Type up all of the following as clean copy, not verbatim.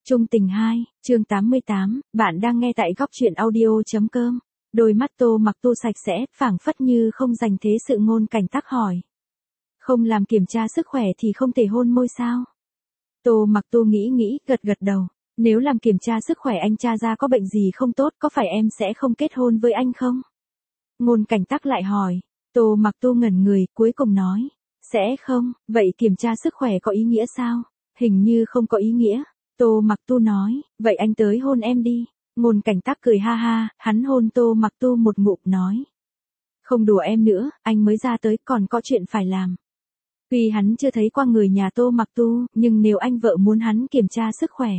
Trung tình 2, chương 88, bạn đang nghe tại góc truyện audio.com. Đôi mắt Tô Mặc Tu sạch sẽ, phảng phất như không dành thế sự ngôn cảnh tắc hỏi. Không làm kiểm tra sức khỏe thì không thể hôn môi sao? Tô Mặc Tu nghĩ, gật đầu. Nếu làm kiểm tra sức khỏe anh tra ra có bệnh gì không tốt, có phải em sẽ không kết hôn với anh không? Ngôn cảnh tắc lại hỏi. Tô Mặc Tu ngẩn người, cuối cùng nói. Sẽ không, vậy kiểm tra sức khỏe có ý nghĩa sao? Hình như không có ý nghĩa. Tô Mặc Tu nói, vậy anh tới hôn em đi. Ngôn cảnh tắc cười ha ha, hắn hôn Tô Mặc Tu một ngụm nói. Không đùa em nữa, anh mới ra tới còn có chuyện phải làm. Tuy hắn chưa thấy qua người nhà Tô Mặc Tu, nhưng nếu anh vợ muốn hắn kiểm tra sức khỏe.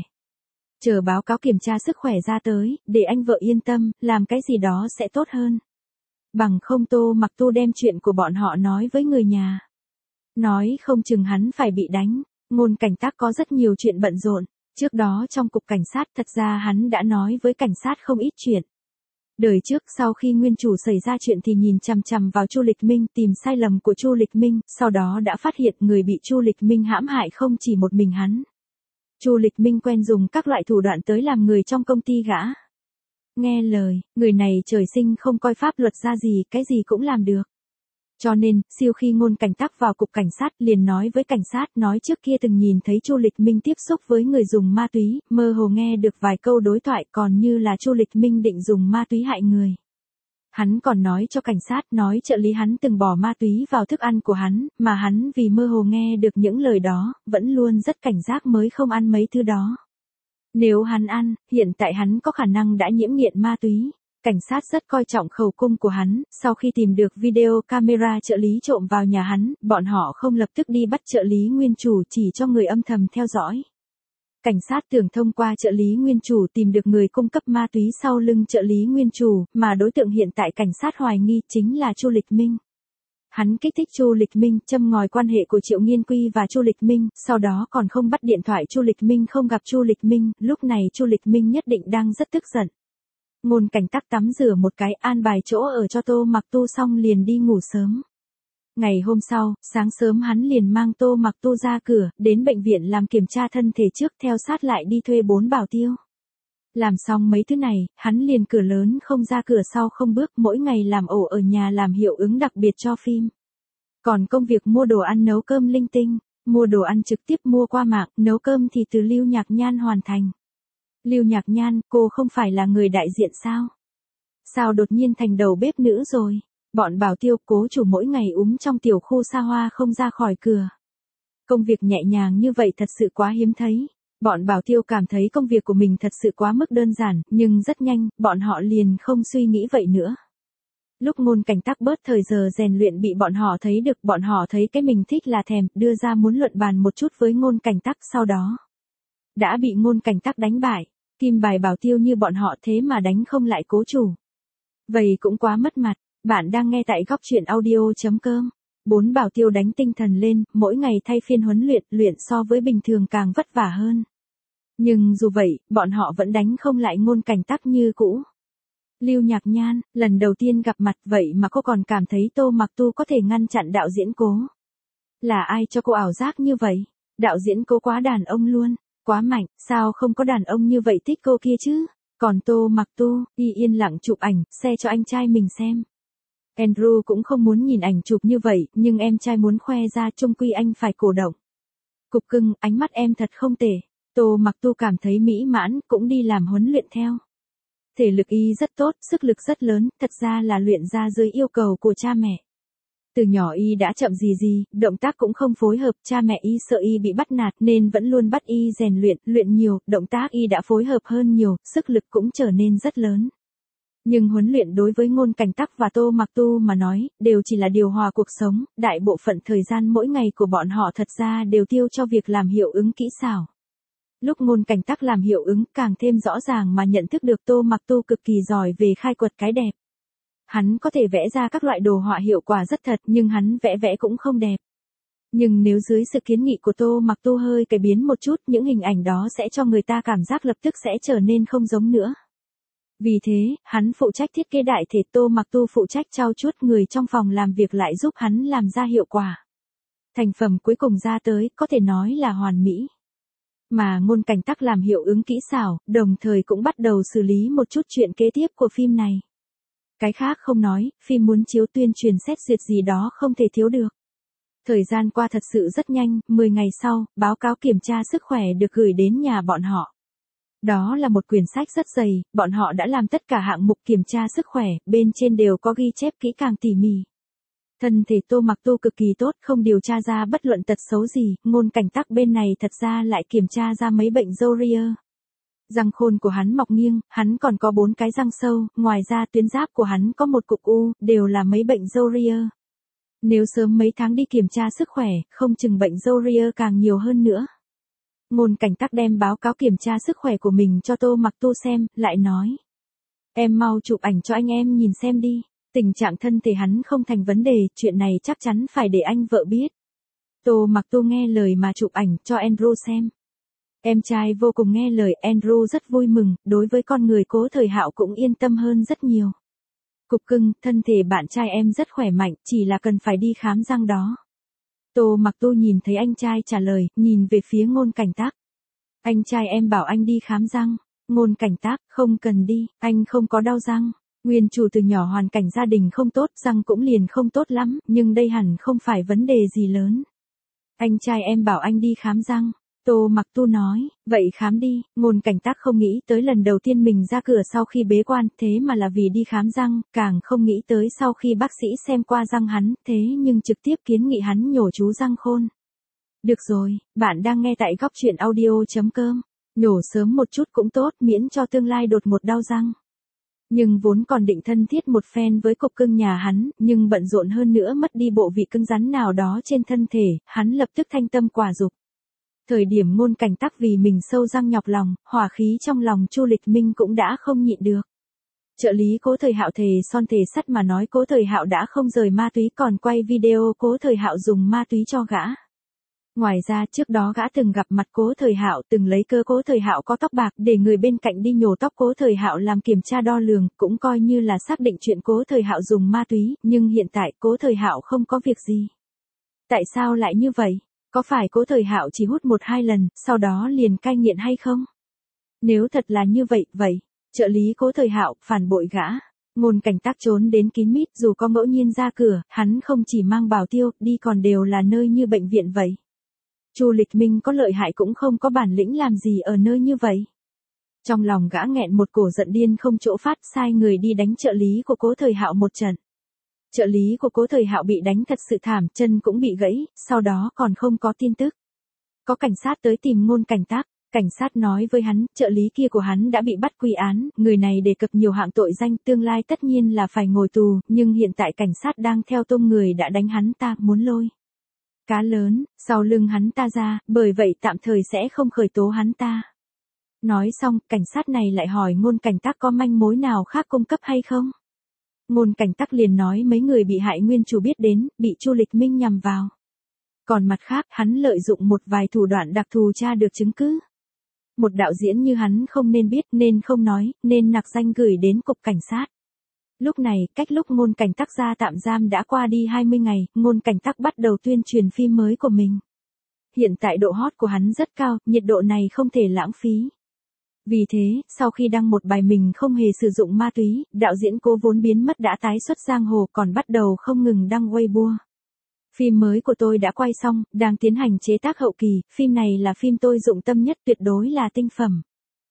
Chờ báo cáo kiểm tra sức khỏe ra tới, để anh vợ yên tâm, làm cái gì đó sẽ tốt hơn. Bằng không Tô Mặc Tu đem chuyện của bọn họ nói với người nhà. Nói không chừng hắn phải bị đánh. Ngôn cảnh tắc có rất nhiều chuyện bận rộn. Trước đó trong cục cảnh sát thật ra hắn đã nói với cảnh sát không ít chuyện. Đời trước sau khi nguyên chủ xảy ra chuyện thì nhìn chằm chằm vào Chu Lịch Minh tìm sai lầm của Chu Lịch Minh, sau đó đã phát hiện người bị Chu Lịch Minh hãm hại không chỉ một mình hắn. Chu Lịch Minh quen dùng các loại thủ đoạn tới làm người trong công ty gã. Nghe lời, người này trời sinh không coi pháp luật ra gì, cái gì cũng làm được. Cho nên, siêu khi ngôn cảnh tắc vào cục cảnh sát liền nói với cảnh sát nói trước kia từng nhìn thấy Chu Lịch Minh tiếp xúc với người dùng ma túy, mơ hồ nghe được vài câu đối thoại còn như là Chu Lịch Minh định dùng ma túy hại người. Hắn còn nói cho cảnh sát nói trợ lý hắn từng bỏ ma túy vào thức ăn của hắn, mà hắn vì mơ hồ nghe được những lời đó, vẫn luôn rất cảnh giác mới không ăn mấy thứ đó. Nếu hắn ăn, hiện tại hắn có khả năng đã nhiễm nghiện ma túy. Cảnh sát rất coi trọng khẩu cung của hắn, sau khi tìm được video camera trợ lý trộm vào nhà hắn, bọn họ không lập tức đi bắt trợ lý nguyên chủ chỉ cho người âm thầm theo dõi. Cảnh sát tưởng thông qua trợ lý nguyên chủ tìm được người cung cấp ma túy sau lưng trợ lý nguyên chủ, mà đối tượng hiện tại cảnh sát hoài nghi chính là Chu Lịch Minh. Hắn kích thích Chu Lịch Minh, châm ngòi quan hệ của Triệu Nghiên Quy và Chu Lịch Minh, sau đó còn không bắt điện thoại Chu Lịch Minh không gặp Chu Lịch Minh, lúc này Chu Lịch Minh nhất định đang rất tức giận. Ngôn cảnh tắc tắm rửa một cái an bài chỗ ở cho Tô Mặc Tu xong liền đi ngủ sớm. Ngày hôm sau, sáng sớm hắn liền mang Tô Mặc Tu ra cửa, đến bệnh viện làm kiểm tra thân thể trước theo sát lại đi thuê 4 bảo tiêu. Làm xong mấy thứ này, hắn liền cửa lớn không ra cửa sau không bước mỗi ngày làm ổ ở nhà làm hiệu ứng đặc biệt cho phim. Còn công việc mua đồ ăn nấu cơm linh tinh, mua đồ ăn trực tiếp mua qua mạng, nấu cơm thì từ Lưu Nhạc Nhan hoàn thành. Lưu Nhạc Nhan, cô không phải là người đại diện sao? Sao đột nhiên thành đầu bếp nữ rồi? Bọn bảo tiêu cố chủ mỗi ngày trong tiểu khu xa hoa không ra khỏi cửa. Công việc nhẹ nhàng như vậy thật sự quá hiếm thấy. Bọn bảo tiêu cảm thấy công việc của mình thật sự quá mức đơn giản, nhưng rất nhanh, bọn họ liền không suy nghĩ vậy nữa. Lúc ngôn cảnh tắc bớt thời giờ rèn luyện bị bọn họ thấy được, bọn họ thấy cái mình thích là thèm, đưa ra muốn luận bàn một chút với ngôn cảnh tắc sau đó. Đã bị ngôn cảnh tắc đánh bại. Kim bài bảo tiêu như bọn họ thế mà đánh không lại cố chủ. Vậy cũng quá mất mặt. Bạn đang nghe tại góc truyện audio.com. 4 bảo tiêu đánh tinh thần lên, mỗi ngày thay phiên huấn luyện so với bình thường càng vất vả hơn. Nhưng dù vậy, bọn họ vẫn đánh không lại ngôn cảnh tắc như cũ. Lưu Nhạc Nhan, lần đầu tiên gặp mặt vậy mà cô còn cảm thấy Tô Mặc Tu có thể ngăn chặn đạo diễn Cố. Là ai cho cô ảo giác như vậy? Đạo diễn Cố quá đàn ông luôn. Quá mạnh, sao không có đàn ông như vậy thích cô kia chứ? Còn Tô Mặc Tu, đi yên lặng chụp ảnh, xe cho anh trai mình xem. Andrew cũng không muốn nhìn ảnh chụp như vậy, nhưng em trai muốn khoe ra chung quy anh phải cổ động. Cục cưng, ánh mắt em thật không tệ. Tô Mặc Tu cảm thấy mỹ mãn, cũng đi làm huấn luyện theo. Thể lực y rất tốt, sức lực rất lớn, thật ra là luyện ra dưới yêu cầu của cha mẹ. Từ nhỏ y đã chậm gì, động tác cũng không phối hợp, cha mẹ y sợ y bị bắt nạt nên vẫn luôn bắt y rèn luyện nhiều, động tác y đã phối hợp hơn nhiều, sức lực cũng trở nên rất lớn. Nhưng huấn luyện đối với ngôn cảnh tắc và Tô Mặc Tu mà nói, đều chỉ là điều hòa cuộc sống, đại bộ phận thời gian mỗi ngày của bọn họ thật ra đều tiêu cho việc làm hiệu ứng kỹ xảo. Lúc ngôn cảnh tắc làm hiệu ứng càng thêm rõ ràng mà nhận thức được Tô Mặc Tu cực kỳ giỏi về khai quật cái đẹp. Hắn có thể vẽ ra các loại đồ họa hiệu quả rất thật nhưng hắn vẽ cũng không đẹp. Nhưng nếu dưới sự kiến nghị của Tô Mặc Tu hơi cải biến một chút những hình ảnh đó sẽ cho người ta cảm giác lập tức sẽ trở nên không giống nữa. Vì thế, hắn phụ trách thiết kế đại thể, Tô Mặc Tu phụ trách trau chuốt người trong phòng làm việc lại giúp hắn làm ra hiệu quả. Thành phẩm cuối cùng ra tới có thể nói là hoàn mỹ. Mà Ngôn Cảnh Tắc làm hiệu ứng kỹ xảo, đồng thời cũng bắt đầu xử lý một chút chuyện kế tiếp của phim này. Cái khác không nói, phim muốn chiếu tuyên truyền xét duyệt gì đó không thể thiếu được. Thời gian qua thật sự rất nhanh, 10 ngày sau, báo cáo kiểm tra sức khỏe được gửi đến nhà bọn họ. Đó là một quyển sách rất dày, bọn họ đã làm tất cả hạng mục kiểm tra sức khỏe, bên trên đều có ghi chép kỹ càng tỉ mỉ. Thân thể Tô Mặc Tu cực kỳ tốt, không điều tra ra bất luận tật xấu gì, Ngôn Cảnh Tắc bên này thật ra lại kiểm tra ra mấy bệnh râu ria. Răng khôn của hắn mọc nghiêng, hắn còn có 4 cái răng sâu, ngoài ra tuyến giáp của hắn có một cục u, đều là mấy bệnh râu ria. Nếu sớm mấy tháng đi kiểm tra sức khỏe, không chừng bệnh râu ria càng nhiều hơn nữa. Ngôn Cảnh Tắc đem báo cáo kiểm tra sức khỏe của mình cho Tô Mặc Tu xem, lại nói. Em mau chụp ảnh cho anh em nhìn xem đi. Tình trạng thân thể hắn không thành vấn đề, chuyện này chắc chắn phải để anh vợ biết. Tô Mặc Tu nghe lời mà chụp ảnh cho Andrew xem. Em trai vô cùng nghe lời, Andrew rất vui mừng, đối với con người Cố Thời Hạo cũng yên tâm hơn rất nhiều. Cục cưng, thân thể bạn trai em rất khỏe mạnh, chỉ là cần phải đi khám răng đó. Tô Mặc Tu nhìn thấy anh trai trả lời, nhìn về phía Ngôn Cảnh Tắc. Anh trai em bảo anh đi khám răng. Ngôn Cảnh Tắc, không cần đi, anh không có đau răng. Nguyên chủ từ nhỏ hoàn cảnh gia đình không tốt, răng cũng liền không tốt lắm, nhưng đây hẳn không phải vấn đề gì lớn. Anh trai em bảo anh đi khám răng. Tô Mặc Tu nói, vậy khám đi. Ngôn Cảnh Tắc không nghĩ tới lần đầu tiên mình ra cửa sau khi bế quan, thế mà là vì đi khám răng, càng không nghĩ tới sau khi bác sĩ xem qua răng hắn, thế nhưng trực tiếp kiến nghị hắn nhổ chú răng khôn. Được rồi, bạn đang nghe tại góc truyện audio.com. Nhổ sớm một chút cũng tốt, miễn cho tương lai đột ngột đau răng. Nhưng vốn còn định thân thiết một phen với cục cưng nhà hắn, nhưng bận rộn hơn nữa mất đi bộ vị cứng rắn nào đó trên thân thể, hắn lập tức thanh tâm quả dục. Thời điểm Ngôn Cảnh Tắc vì mình sâu răng nhọc lòng, hỏa khí trong lòng Chu Lịch Minh cũng đã không nhịn được. Trợ lý Cố Thời Hạo thề son thề sắt mà nói Cố Thời Hạo đã không rời ma túy, còn quay video Cố Thời Hạo dùng ma túy cho gã. Ngoài ra trước đó gã từng gặp mặt Cố Thời Hạo, từng lấy cơ Cố Thời Hạo có tóc bạc để người bên cạnh đi nhổ tóc Cố Thời Hạo làm kiểm tra đo lường, cũng coi như là xác định chuyện Cố Thời Hạo dùng ma túy, nhưng hiện tại Cố Thời Hạo không có việc gì. Tại sao lại như vậy? Có phải Cố Thời Hạo chỉ hút 1-2 lần, sau đó liền cai nghiện hay không? Nếu thật là như vậy, trợ lý Cố Thời Hạo phản bội gã. Ngôn Cảnh Tắc trốn đến kín mít, dù có ngẫu nhiên ra cửa, hắn không chỉ mang bảo tiêu, đi còn đều là nơi như bệnh viện vậy. Chu Lịch Minh có lợi hại cũng không có bản lĩnh làm gì ở nơi như vậy. Trong lòng gã nghẹn một cổ giận điên không chỗ phát, sai người đi đánh trợ lý của Cố Thời Hạo một trận. Trợ lý của Cố Thời Hạo bị đánh thật sự thảm, chân cũng bị gãy, sau đó còn không có tin tức. Có cảnh sát tới tìm Ngôn Cảnh Tắc, cảnh sát nói với hắn, trợ lý kia của hắn đã bị bắt quy án, người này đề cập nhiều hạng tội danh, tương lai tất nhiên là phải ngồi tù, nhưng hiện tại cảnh sát đang theo tôm người đã đánh hắn ta, muốn lôi cá lớn sau lưng hắn ta ra, bởi vậy tạm thời sẽ không khởi tố hắn ta. Nói xong, cảnh sát này lại hỏi Ngôn Cảnh Tắc có manh mối nào khác cung cấp hay không. Ngôn Cảnh Tắc liền nói mấy người bị hại nguyên chủ biết đến, bị Chu Lịch Minh nhằm vào. Còn mặt khác, hắn lợi dụng một vài thủ đoạn đặc thù tra được chứng cứ. Một đạo diễn như hắn không nên biết, nên không nói, nên nặc danh gửi đến cục cảnh sát. Lúc này, cách lúc Ngôn Cảnh Tắc ra tạm giam đã qua đi 20 ngày, Ngôn Cảnh Tắc bắt đầu tuyên truyền phim mới của mình. Hiện tại độ hot của hắn rất cao, nhiệt độ này không thể lãng phí. Vì thế, sau khi đăng một bài mình không hề sử dụng ma túy, đạo diễn Cố vốn biến mất đã tái xuất giang hồ, còn bắt đầu không ngừng đăng Weibo. Phim mới của tôi đã quay xong, đang tiến hành chế tác hậu kỳ, phim này là phim tôi dụng tâm nhất, tuyệt đối là tinh phẩm.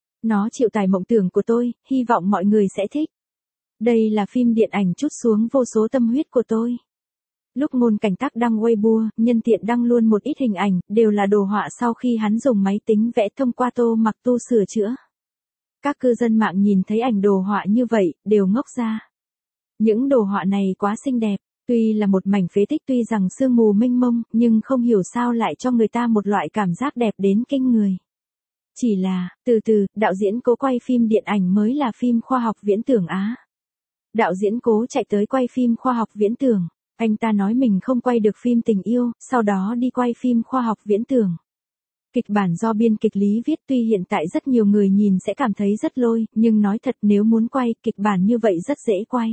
Nó chịu tải mộng tưởng của tôi, hy vọng mọi người sẽ thích. Đây là phim điện ảnh trút xuống vô số tâm huyết của tôi. Lúc Ngôn Cảnh Tắc đăng Weibo, nhân tiện đăng luôn một ít hình ảnh, đều là đồ họa sau khi hắn dùng máy tính vẽ thông qua Tô Mặc Tu sửa chữa. Các cư dân mạng nhìn thấy ảnh đồ họa như vậy, đều ngốc ra. Những đồ họa này quá xinh đẹp, tuy là một mảnh phế tích, tuy rằng sương mù mênh mông, nhưng không hiểu sao lại cho người ta một loại cảm giác đẹp đến kinh người. Chỉ là, từ từ, đạo diễn Cố quay phim điện ảnh mới là phim khoa học viễn tưởng Á. Đạo diễn Cố chạy tới quay phim khoa học viễn tưởng. Anh ta nói mình không quay được phim tình yêu, sau đó đi quay phim khoa học viễn tưởng. Kịch bản do biên kịch Lý viết, tuy hiện tại rất nhiều người nhìn sẽ cảm thấy rất lôi, nhưng nói thật nếu muốn quay kịch bản như vậy rất dễ quay.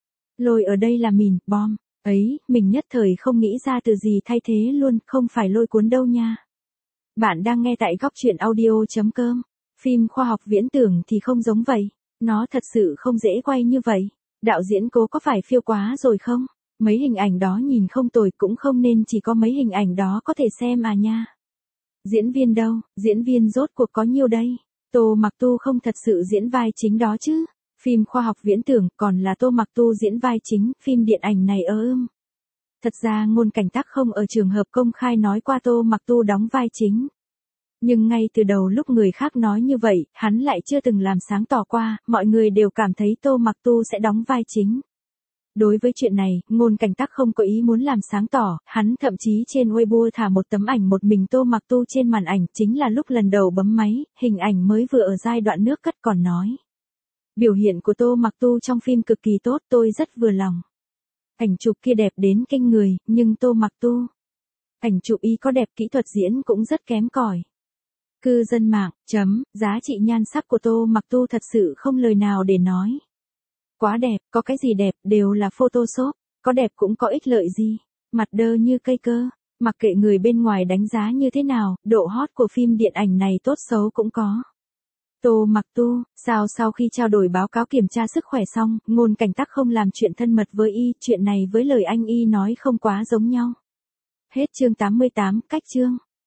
Lôi ở đây là mìn, bom. Ấy, mình nhất thời không nghĩ ra từ gì thay thế luôn, không phải lôi cuốn đâu nha. Bạn đang nghe tại góc truyện audio.com. Phim khoa học viễn tưởng thì không giống vậy. Nó thật sự không dễ quay như vậy. Đạo diễn Cố có phải phiêu quá rồi không? Mấy hình ảnh đó nhìn không tồi, cũng không nên chỉ có mấy hình ảnh đó có thể xem à nha. Diễn viên đâu? Diễn viên rốt cuộc có nhiêu đây? Tô Mặc Tu không thật sự diễn vai chính đó chứ? Phim khoa học viễn tưởng còn là Tô Mặc Tu diễn vai chính, phim điện ảnh này Thật ra Ngôn Cảnh Tắc không ở trường hợp công khai nói qua Tô Mặc Tu đóng vai chính. Nhưng ngay từ đầu lúc người khác nói như vậy, hắn lại chưa từng làm sáng tỏ qua, mọi người đều cảm thấy Tô Mặc Tu sẽ đóng vai chính. Đối với chuyện này, Ngôn Cảnh Tắc không có ý muốn làm sáng tỏ, hắn thậm chí trên Weibo thả một tấm ảnh một mình Tô Mặc Tu trên màn ảnh, chính là lúc lần đầu bấm máy, hình ảnh mới vừa ở giai đoạn nước cất còn nói. Biểu hiện của Tô Mặc Tu trong phim cực kỳ tốt, tôi rất vừa lòng. Ảnh chụp kia đẹp đến kinh người, nhưng Tô Mặc Tu. Ảnh chụp y có đẹp, kỹ thuật diễn cũng rất kém cỏi. Cư dân mạng, giá trị nhan sắc của Tô Mặc Tu thật sự không lời nào để nói. Quá đẹp, có cái gì đẹp, đều là Photoshop, có đẹp cũng có ích lợi gì. Mặt đơ như cây cơ, mặc kệ người bên ngoài đánh giá như thế nào, độ hot của phim điện ảnh này tốt xấu cũng có. Tô Mặc Tu, sao sau khi trao đổi báo cáo kiểm tra sức khỏe xong, Ngôn Cảnh Tắc không làm chuyện thân mật với y, chuyện này với lời anh y nói không quá giống nhau. Hết chương 88, cách chương.